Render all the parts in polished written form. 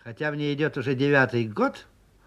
Хотя мне идет уже 9-й год,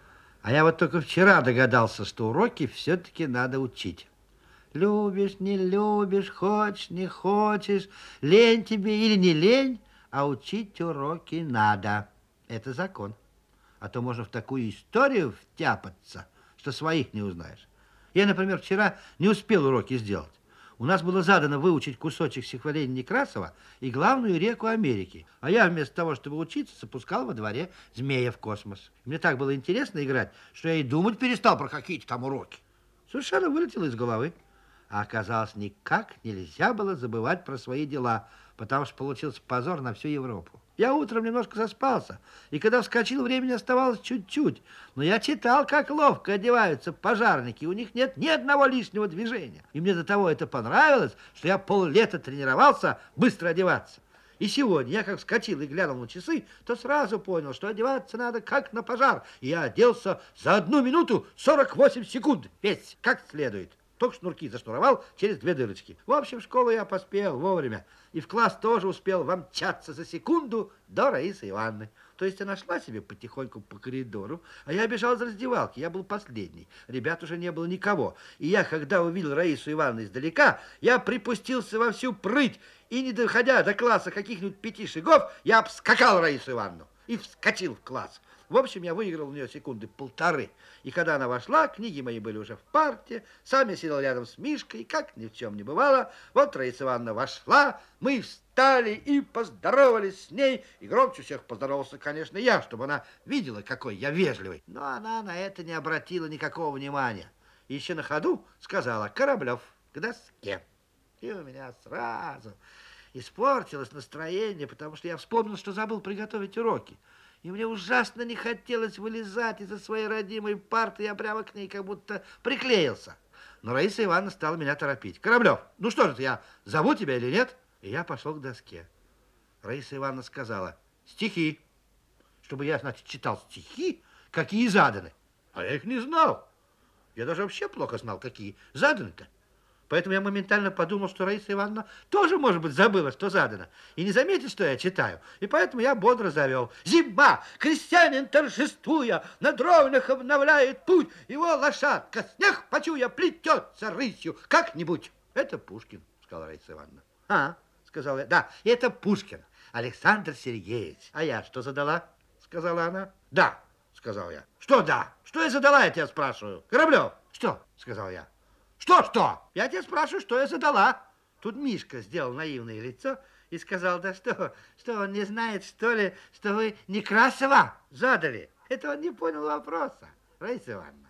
а я вот только вчера догадался, что уроки все-таки надо учить. Любишь, не любишь, хочешь, не хочешь, лень тебе или не лень, а учить уроки надо. Это закон. А то можно в такую историю втяпаться, что своих не узнаешь. Я, например, вчера не успел уроки сделать. У нас было задано выучить кусочек стихотворения Некрасова и главную реку Америки. А я вместо того, чтобы учиться, запускал во дворе змея в космос. Мне так было интересно играть, что я и думать перестал про какие-то там уроки. Совершенно вылетело из головы. А оказалось, никак нельзя было забывать про свои дела, потому что получился позор на всю Европу. Я утром немножко заспался, и когда вскочил, времени оставалось чуть-чуть. Но я читал, как ловко одеваются пожарники, у них нет ни одного лишнего движения. И мне до того это понравилось, что я поллета тренировался быстро одеваться. И сегодня я как вскочил и глянул на часы, то сразу понял, что одеваться надо как на пожар. И я оделся за 1 минуту 48 секунд, весь как следует. Только шнурки зашнуровал через 2 дырочки. В общем, в школу я поспел вовремя. И в класс тоже успел вомчаться за секунду до Раисы Ивановны. То есть она шла себе потихоньку по коридору, а я бежал из раздевалки. Я был последний. Ребят уже не было никого. И я, когда увидел Раису Ивановну издалека, я припустился во всю прыть. И, не доходя до класса каких-нибудь 5 шагов, я обскакал Раису Ивановну и вскочил в класс. В общем, я выиграл у нее секунды 1,5. И когда она вошла, книги мои были уже в парте, сам я сидел рядом с Мишкой, как ни в чем не бывало. Вот Раиса Ивановна вошла, мы встали и поздоровались с ней. И громче всех поздоровался, конечно, я, чтобы она видела, какой я вежливый. Но она на это не обратила никакого внимания. И еще на ходу сказала: Кораблев, к доске. И у меня сразу испортилось настроение, потому что я вспомнил, что забыл приготовить уроки. И мне ужасно не хотелось вылезать из-за своей родимой парты. Я прямо к ней как будто приклеился. Но Раиса Ивановна стала меня торопить. Кораблев, ну что же ты, я зову тебя или нет? И я пошел к доске. Раиса Ивановна сказала: стихи. Чтобы я, значит, читал стихи, какие заданы. А я их не знал. Я даже вообще плохо знал, какие заданы-то. Поэтому я моментально подумал, что Раиса Ивановна тоже, может быть, забыла, что задано, и не заметит, что я читаю. И поэтому я бодро завел: зима, крестьянин торжествуя, на дровнях обновляет путь, его лошадка, снег почуя, плетется рысью как-нибудь. Это Пушкин, сказала Раиса Ивановна. А, сказал я, да, это Пушкин, Александр Сергеевич. А я что задала, сказала она. Да, сказал я. Что да? Что я задала, я тебя спрашиваю? Кораблев, что, сказал я. Что? Я тебя спрашиваю, что я задала. Тут Мишка сделал наивное лицо и сказал: да что он не знает, что ли, что вы Некрасова задали? Это он не понял вопроса, Раиса Ивановна.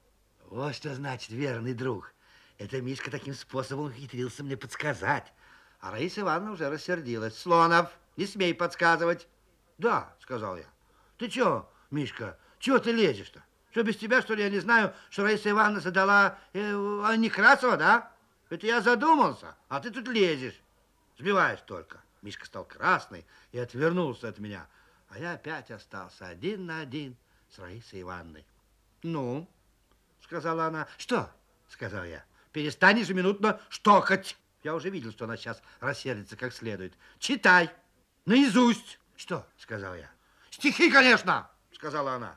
Вот что значит верный друг. Это Мишка таким способом ухитрился мне подсказать. А Раиса Ивановна уже рассердилась. Слонов, не смей подсказывать. Да, сказал я. Ты чё, Мишка, чего ты лезешь-то? Что, без тебя, что ли, я не знаю, что Раиса Ивановна задала Некрасова, да? Это я задумался, а ты тут лезешь. Сбиваешь только. Мишка стал красный и отвернулся от меня. А я опять остался один на один с Раисой Ивановной. Ну, сказала она. Что? Сказал я. Перестань ежеминутно штокать. Я уже видел, что она сейчас рассердится как следует. Читай. Наизусть. Что? Сказал я. Стихи, конечно, сказала она.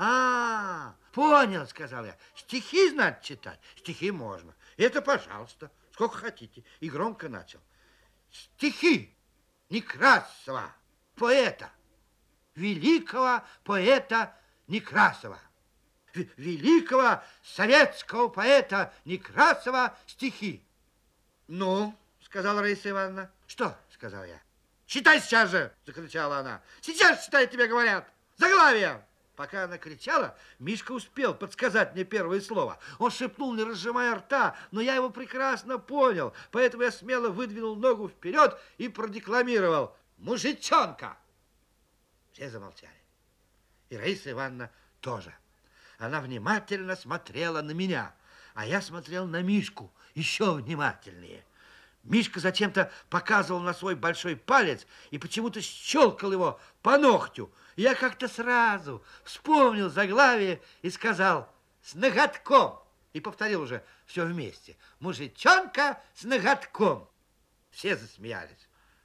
А, понял, сказал я. Стихи, знать, читать? Стихи можно. Это, пожалуйста, сколько хотите. И громко начал. Стихи Некрасова, поэта, великого поэта Некрасова. Великого советского поэта Некрасова стихи. Ну, сказала Раиса Ивановна. Что, сказал я. Читай сейчас же, закричала она. Сейчас читай, тебе говорят. Заглавие. Пока она кричала, Мишка успел подсказать мне первое слово. Он шепнул, не разжимая рта, но я его прекрасно понял. Поэтому я смело выдвинул ногу вперед и продекламировал: мужичонка. Все замолчали. И Раиса Ивановна тоже. Она внимательно смотрела на меня, а я смотрел на Мишку еще внимательнее. Мишка зачем-то показывал на свой большой палец и почему-то щелкал его по ногтю. Я как-то сразу вспомнил заглавие и сказал: с ноготком. И повторил уже все вместе: мужичонка с ноготком. Все засмеялись.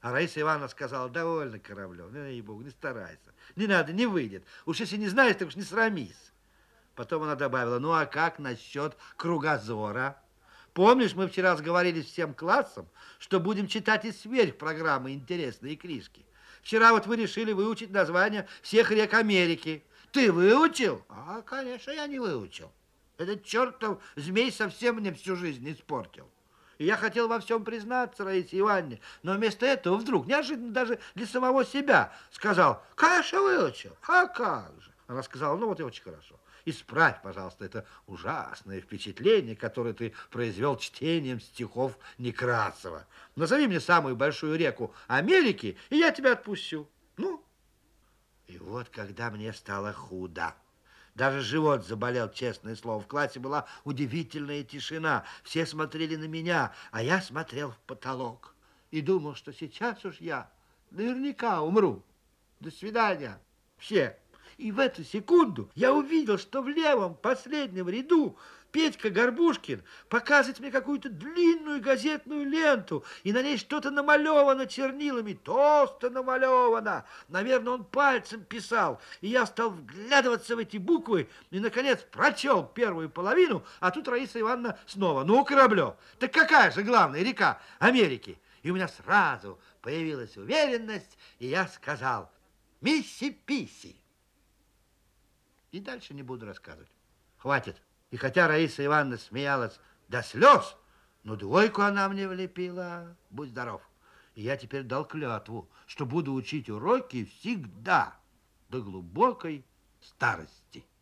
А Раиса Ивановна сказала: довольно, Кораблев, ну, ей-богу, не старайся. Не надо, не выйдет. Уж если не знаешь, так уж не срамись. Потом она добавила: ну, а как насчет кругозора? Помнишь, мы вчера сговорились всем классом, что будем читать из сверхпрограммы интересные книжки. Вчера вот вы решили выучить название всех рек Америки. Ты выучил? А, конечно, я не выучил. Этот чертов змей совсем мне всю жизнь испортил. И я хотел во всем признаться Раисе Ивановне, но вместо этого вдруг, неожиданно даже для самого себя, сказал: конечно, выучил. А как же? Она сказала: ну вот и очень хорошо. Исправь, пожалуйста, это ужасное впечатление, которое ты произвел чтением стихов Некрасова. Назови мне самую большую реку Америки, и я тебя отпущу. Ну? И вот когда мне стало худо, даже живот заболел, честное слово. В классе была удивительная тишина. Все смотрели на меня, а я смотрел в потолок. И думал, что сейчас уж я наверняка умру. До свидания. Все. И в эту секунду я увидел, что в левом последнем ряду Петька Горбушкин показывает мне какую-то длинную газетную ленту, и на ней что-то намалевано чернилами, толсто намалевано. Наверное, он пальцем писал, и я стал вглядываться в эти буквы, и, наконец, прочел первую половину, а тут Раиса Ивановна снова: ну, Кораблев, так какая же главная река Америки? И у меня сразу появилась уверенность, и я сказал: Миссиписи. И дальше не буду рассказывать. Хватит. И хотя Раиса Ивановна смеялась до слез, но двойку она мне влепила. Будь здоров. И я теперь дал клятву, что буду учить уроки всегда до глубокой старости.